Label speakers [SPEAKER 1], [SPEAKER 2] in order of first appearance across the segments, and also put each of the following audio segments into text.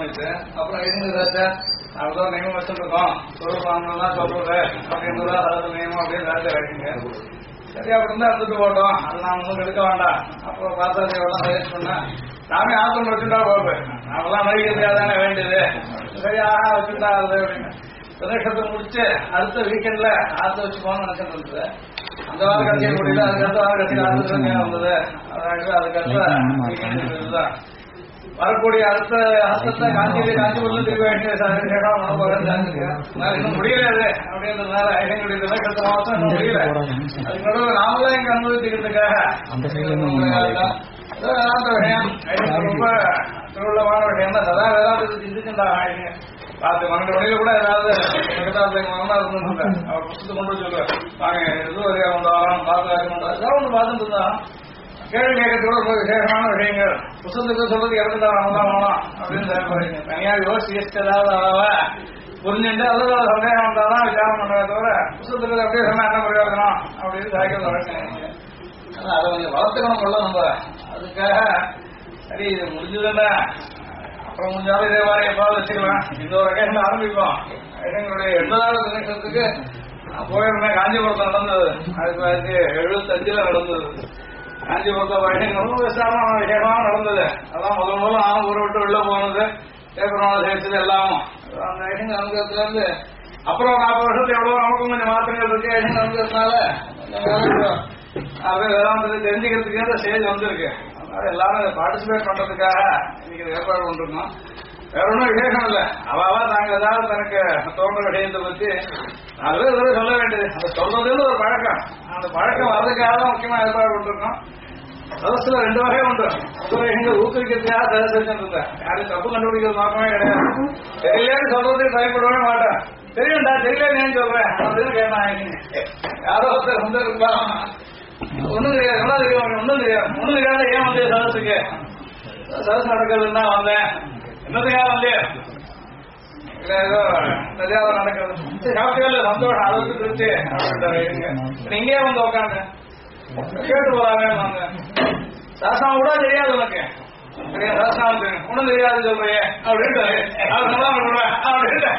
[SPEAKER 1] ஆரம்பிச்சு அப்புறம் இருந்ததாச்சா அவ்வளோ நியமம் வச்சுருக்கோம் சொல்லுவாங்கலாம் சொல்றது அப்படின்றதா அதாவது நியமம் அப்படின்னு ராஜா வைக்கிங்க சரி அப்படி இருந்தா இருந்துட்டு போட்டோம் அது நான் ஒன்றும் எடுக்க வேண்டாம் அப்புறம் பார்த்தா எவ்வளோ சஜஸ்ட் பண்ணா நாமே ஆத்தம் வச்சுட்டா போவேன் நாமெல்லாம் மதிக்கிறதுக்காக தானே வேண்டியது சரியா வச்சுட்டா அது அப்படின்னு பிரதேசத்தை முடிச்சு அடுத்த வீக்கெண்ட்ல ஆத்த வச்சு போகணும்னு நினைச்சிட்டு இருந்தது அந்த வாரம் கட்சியை முடியல அதுக்கடுத்த வாரம் கட்சியில் ஆத்து வந்தது அதுக்கடுத்த வீக்கெண்ட் இதுதான் வரக்கூடிய அடுத்த ஹஸ்தத்தை காஞ்சிபுரம் திரும்ப வேண்டிய இன்னும் முடியல அப்படின்றதுனால எங்களுடைய பிரதேசத்தை மாசம் இன்னும் முடியல அதுக்கு நடுவில் நாமளும் இங்க அனுபவிச்சுக்கிறதுக்காக விஷயம் ரொம்ப திருவிழமான விஷயம் தான் சதா ஏதாவது சிந்திச்சுட்டா பார்த்து மகன் வழியில கூட ஏதாவது மகனா இருந்துட்டு அவர் புத்தத்தை கொண்டு சொல்லுவேன் வாங்க எதுவும் வரையா கொண்டு வரோம் பார்த்து ஏதாவது ஒன்று பார்த்துட்டு இருந்தான் கேள்வி கேட்கறதோட ரொம்ப விசேஷமான விஷயங்கள் புத்தகத்துக்கு சொல்றது இறந்துட்டா வேணும் அப்படின்னு சொல்றீங்க தனியாக யோசிச்சு ஏதாவது புரிஞ்சுட்டு அல்லது சந்தேகம் வந்தாதான் விசாரம் பண்றத தவிர புத்தகத்துக்கு அப்படியே சொன்னா என்ன பிரயோஜனம் அப்படின்னு சாய்க்கிறது வழக்கம் அதை கொஞ்சம் வளர்த்துக்கணும் கொள்ள நம்ம அதுக்காக சரி இது முடிஞ்சதுன்னா அப்புறம் முடிஞ்சாலும் இதே மாதிரி எப்பாவது வச்சுக்கலாம் இந்த ஒரு வகையில் ஆரம்பிப்போம் எங்களுடைய 80வது தினத்துக்கு போயிருந்தேன் காஞ்சிபுரத்தில் நடந்தது 1975 நடந்தது காஞ்சிபுரத்தில் வைஷங்களும் விசேஷமா நடந்தது அதான் முதல்ல நானும் ஊரை விட்டு வெளில போனது பேப்பரோட சேர்த்தது எல்லாமும் அந்த வைஷங்க அனுபவத்துல இருந்து அப்புறம் 40 வருஷத்துல எவ்வளவு நமக்கும் கொஞ்சம் மாற்றங்கள் இருக்கு வைஷங்க அனுபவத்தினால அது வேதாந்தத்தை தெரிஞ்சுக்கிறதுக்கு அந்த ஸ்டேஜ் வந்திருக்கு அதனால எல்லாரும் அதை பார்ட்டிசிபேட் பண்றதுக்காக இன்னைக்கு ஏற்பாடு பண்ணிருக்கோம் வேற ஒன்றும் விசேஷம் இல்லை அவாவா நாங்க ஏதாவது தனக்கு தோன்ற விஷயத்தை பத்தி அது எதாவது சொல்ல வேண்டியது அதை சொல்றதுன்னு ஒரு பழக்கம் அந்த பழக்கம் வர்றதுக்காக தான் முக்கியமா ஏற்பாடு பண்ணிருக்கோம் சதஸ்ல 2 வகை உண்டு விஷயங்கள் ஊக்குவிக்கிறதுக்காக சதஸ் வச்சிருந்தேன் யாரும் தப்பு கண்டுபிடிக்கிறது நோக்கமே கிடையாது தெரியலேன்னு சொல்றதுக்கு பயப்படவே மாட்டேன் தெரியும்டா தெரியல ஏன் சொல்றேன் அப்படின்னு கேட்டாங்க யாரோ ஒருத்தர் வந்து ஒண்ணும் தெரியாது என்ன தெரியும் ஒன்னும் தெரியாத ஏன் வந்து சதஸுக்கு சதஸ் நடக்கிறதுன்னா வந்தேன் என்னதுக்காக வந்து ஏதோ தெரியாத நடக்கிறது சாப்பிட்டு சந்தோஷம் அளவுக்கு திருப்தி அப்படின்ட்டாரு இங்கேயே வந்து உட்காந்து கேட்டு போறாங்க வந்தேன் சாஸ்திரம் கூட தெரியாது உனக்கு சாஸ்திரம் ஒன்னும் தெரியாது சொல்றியே அப்படின்ட்டு அப்படின்ட்டு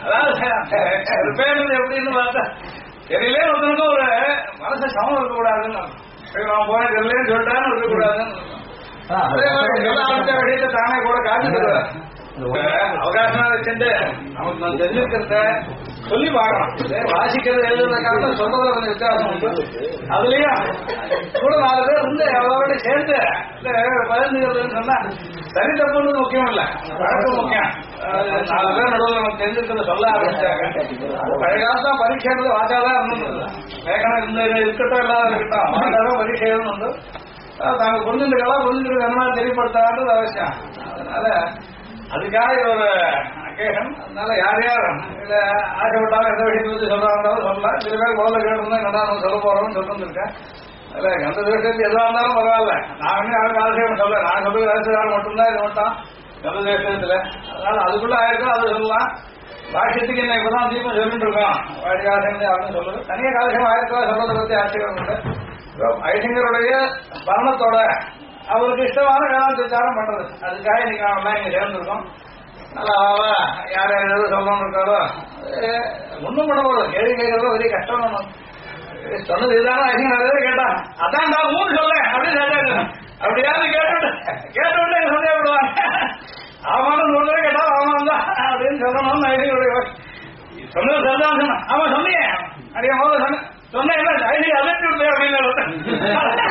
[SPEAKER 1] அதாவது பேருந்து எப்படின்னு பார்த்தா தெரியலே ஒருத்தனுக்கு ஒரு மனசை சமம் இருக்கக்கூடாதுன்னு நான் போனேன் தெரியலேன்னு சொல்லிட்டான்னு இருக்கக்கூடாதுன்னு அதே மாதிரி விஷயத்தை தானே கூட காட்டுறது அவகாசமா வச்சுட்டு நமக்கு நான் தெரிஞ்சிருக்கிறத சொல்லி பார்க்கலாம் வாசிக்கிறது எழுதுறத காரணம் சொல்றதுல கொஞ்சம் வித்தியாசம் உண்டு அதுலயும் கூட 4 பேர் இருந்து எவ்வளவு சேர்ந்து பகிர்ந்துக்கிறதுன்னு சொன்னா சரி தப்புன்றது முக்கியம் இல்ல வழக்கம் முக்கியம் 4 பேர் நடுவில் நமக்கு தெரிஞ்சிருக்கிறத சொல்ல ஆரம்பிச்சாங்க பழைய காலத்தான் பரீட்சைன்றது வாச்சாதான் இருந்தது வேகனம் இந்த இருக்கட்டும் இல்லாத இருக்கட்டும் வாச்சாதான் பரீட்சை உண்டு தாங்க புரிஞ்சுக்கலாம் புரிஞ்சுக்கிறது என்ன தெரியப்படுத்தான்றது அவசியம் அதனால அதுக்காக ஒரு அக்கேஷன் அதனால யார் இல்ல ஆசைப்பட்டாலும் எந்த விஷயத்தை வச்சு சொல்றாங்கன்னாலும் சொல்லலாம் சில பேர் முதல்ல கேட்டு என்னடா நம்ம சொல்ல போறோம்னு சொல்லிருக்கேன் இல்ல எந்த விஷயத்துக்கு எதுவாக இருந்தாலும் பரவாயில்ல நான் வந்து யாருக்கு ஆசையம் சொல்ல நான் சொல்றது அரசுகாரம் மட்டும்தான் இது மட்டும் எந்த விஷயத்துல அதனால அதுக்குள்ள ஆயிருக்கும் அது சொல்லலாம் பாஷ்யத்துக்கு என்ன இப்பதான் தீபம் சொல்லிட்டு இருக்கோம் வாடி ஆசையம் அப்படின்னு சொல்லுது தனியாக காலசம் ஆயிருக்கா சொல்றதை பத்தி ஆச்சரியம் உண்டு ஐசங்கருடைய மரணத்தோட அவருக்கு இஷ்டமான வேதாந்தாரம் பண்றது அதுக்காக இன்னைக்கு நாமெல்லாம் இங்க சேர்ந்துருக்கோம் நல்லா யார் யார் எதாவது சொல்லணும்னு இருக்காரோ ஒன்றும் பண்ண போதும் கேள்வி கேட்கறதோ பெரிய கஷ்டம் நம்ம சொன்னது இதுதானே ஐசங்கர் கேட்டான் அதான் நான் 3 சொல்லேன் அப்படின்னு சொல்றாங்க அப்படியாவது கேட்டு எங்க சந்தேகப்படுவாங்க ஆமான்னு சொல்றதே கேட்டா ஆமாம் தான் அப்படின்னு சொல்லணும்னு ஐசங்கருடைய சொன்னது சரிதான் சொன்னேன் ஆமா சொன்னீங்க அப்படியே முதல்ல சொன்னேன் என்ன ஐசங்க அதிர்ச்சி விட்டேன் அப்படின்னு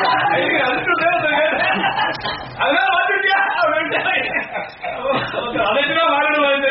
[SPEAKER 1] அதனால வந்துட்டியா அப்படின்ட்டு அதைக்குதான் மாறிடுவாங்க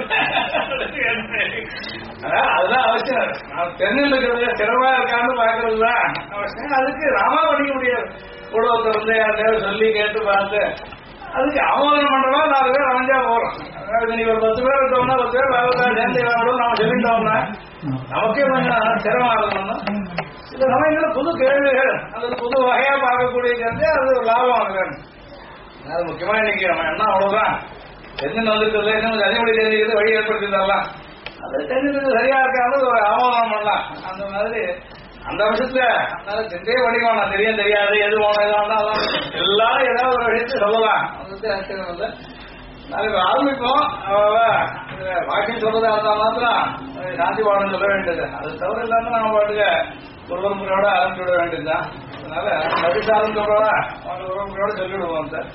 [SPEAKER 1] அதுதான் அவசியம் நான் தெரிஞ்சுக்கிறது சிறப்பா இருக்கான்னு பாக்குறதுதான் அவசியம் அதுக்கு ராமா பண்ணிக்க முடியாது கூட ஒருத்தர் வந்து யார்கிட்ட சொல்லி கேட்டு பார்த்து அதுக்கு ஆமோதனம் பண்றதா 4 பேர் அமைஞ்சா போறோம் நீங்க ஒரு 10 பேர் இருக்கோம்னா 10 பேர் சேர்ந்து நாம சொல்லிட்டோம்னா நமக்கே கொஞ்சம் சிரமம் ஆகணும்னா சில சமயங்களில் புது கேள்விகள் அல்லது புது வகையா பார்க்கக்கூடிய சேர்ந்து அது ஒரு லாபம் ஆகுது அது முக்கியமா இன்னைக்கு நம்ம என்ன அவ்வளவுதான் தெரிஞ்சு வந்துட்டு இன்னும் அதிகப்படி தெரிஞ்சுக்கிறது வழி ஏற்படுத்திடலாம் அது தெரிஞ்சது சரியா இருக்காது ஒரு ஆமோதனம் பண்ணலாம் அந்த மாதிரி அந்த விஷயத்துல அதனால சிந்தையே வடிவம் நான் தெரியாது எது போனோம் எதாவது எல்லாரும் ஏதாவது ஒரு விஷயத்தை சொல்லலாம் அது ஆச்சரியம் இல்லை நாளைக்கு ஆரம்பிப்போம். வாக்கியம் சொல்றதா இருந்தா மாத்திரம் சாந்தி பாடம் சொல்ல வேண்டியது. அது தவிர இல்லாம நம்ம பாட்டுக்கு ஒரு முறையோட ஆரம்பிச்சு விட வேண்டியதுதான். அதனால நடிசாரம் சொல்றோட ஒரு முறையோட சொல்லிவிடுவோம் சார்.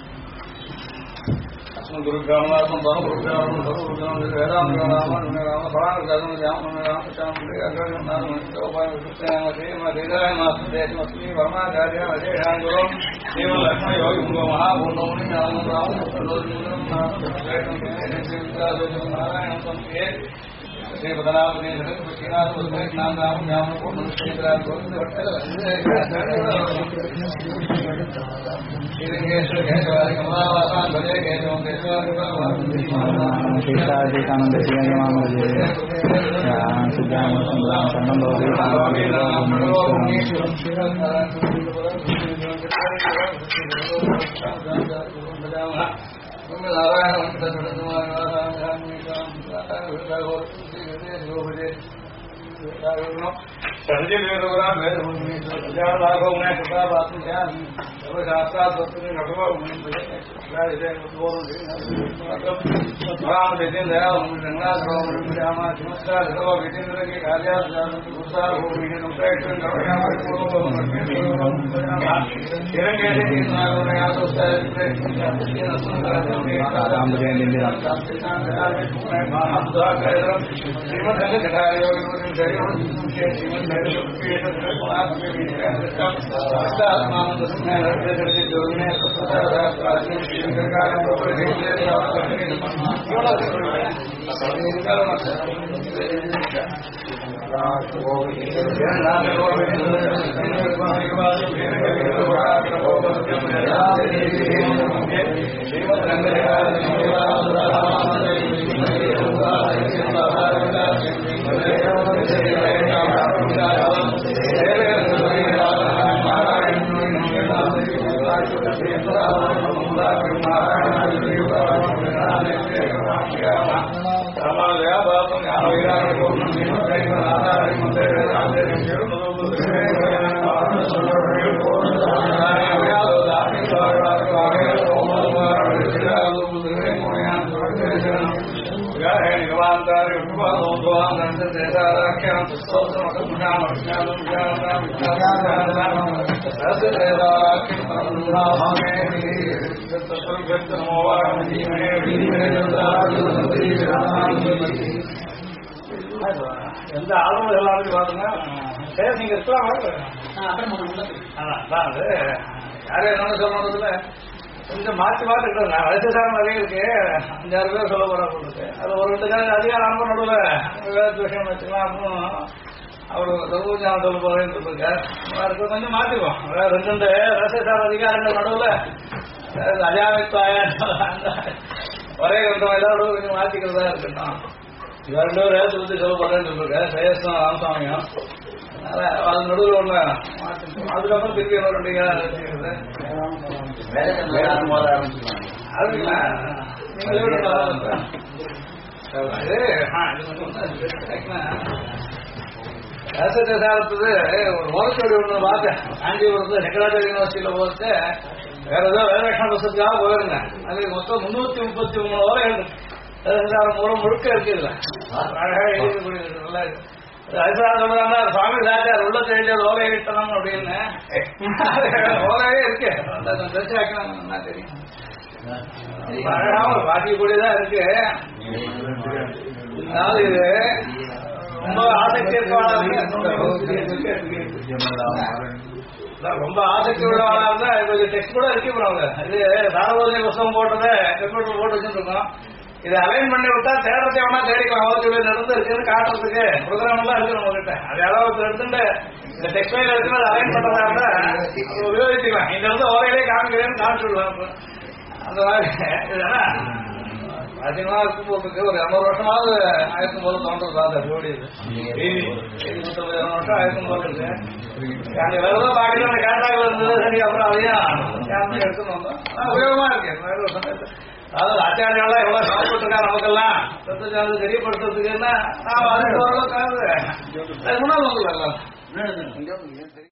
[SPEAKER 1] குருக்கிராமம் குருக்கிராமம் வேதாந்த ராம பராம கரும பரமாச்சாரியா அஜயாங்குரம் தேவ லக்ஷ்மண யோகி உங்க மகாபூர்ணமுனி எந்த ஆளுநர் எல்லாரும் பாத்தீங்கன்னா நீங்க இருக்கலாம். யாரும் என்ன சொல்றதுல கொஞ்சம் மாற்றி மாற்றி இருக்கிறது. நான் வயசுசாரம் நிறைய இருக்கு, 5-6 பேர் சொல்ல போறாங்க. அது ஒரு 2 காலம் அதிகாரம் ஆரம்ப நடுவில் வேறு விஷயம் வச்சுக்கலாம். அப்புறம் அவரு சர்வஜானம் சொல்ல போறேன்னு இருக்க கொஞ்சம் மாற்றிக்குவோம். 2 வயசுசார அதிகாரங்கள் நடுவில் அஜாமித்வாய ஒரே கிரந்தம் எல்லாரும் கொஞ்சம் மாற்றிக்கிறதா இருக்கட்டும். 2 வேதத்தை பற்றி சொல்ல போறேன்னு சொல்லிருக்கேன், சேஷம் ராமசாமியும். அது நடுவில் ஒண்ணு அதுக்கப்புறம் திருப்பி இன்னொரு 2 வச்சுக்கிறது. சாரத்துக்கு ஒரு ஓலச்சோடி ஒண்ணு பார்த்தேன். காஞ்சிபுரத்துல செக்ரட்டரி யூனிவர்சிட்டியில போட்டு வேற ஏதோ வேதலட்சண புத்தகத்துக்காக போயிருந்தேன். அது மொத்தம் 333 ஓலைகள் முழுக்க இருக்குதுல. அழகா எழுதி நல்லா இருக்கு. சொல்றாங்க சுவாமி சாச்சார் உள்ள தெரிஞ்சது ஓலையை விட்டணும் அப்படின்னு. ஓலையே இருக்கு, என்ன தெரியும். அழகா ஒரு பாட்டிக்கூடியதான் இருக்கு. அதாவது இது ரொம்ப ஆசக்தி ரொம்ப ஆசக்தி உள்ளவனா இருந்தா கொஞ்சம் டெக்ஸ்ட் கூட இருக்கு. இது சாரபோதனை புத்தகம் போட்டதை கம்ப்யூட்டர் போட்டு வச்சுருக்கோம். இதை அலைன் பண்ணி விட்டா தேடுறதை வேணா தேடிக்கலாம். அவருக்கு நடந்து இருக்குன்னு காட்டுறதுக்கு ப்ரோக்ராம் எல்லாம் இருக்கு நம்ம கிட்ட. அது யாராவது எடுத்துட்டு இந்த டெக்ஸ்டைல் இருக்கு அதை அலைன் பண்றதா இருந்தா உபயோகிச்சுக்கலாம். இங்க வந்து ஓலையிலே காமிக்கிறேன்னு காமிச்சுடலாம். அந்த மாதிரி இதுனா அதிகமா இருக்கும் போதுக்கு ஒரு 50 வருஷமாவது ஆயிரத்தும் போது தோன்றதா அந்த ஜோடி. இது 39 வருஷம் ஆயிரத்தும் போது இருக்கு. அங்க வேறதோ பாக்கல அந்த கேட்டாக்கள் இருந்தது. சரி, அப்புறம் அதையும் எடுத்துன்னு வந்தோம். உபயோகமா இருக்கு. அதாவது ஆச்சாரியாலாம் எவ்வளவு சாப்பிட்டுருக்கா நமக்கெல்லாம் தத்துவ தெரியப்படுத்துறதுக்குன்னா நான் அது ஓரளவுக்கு முன்னாள் வந்து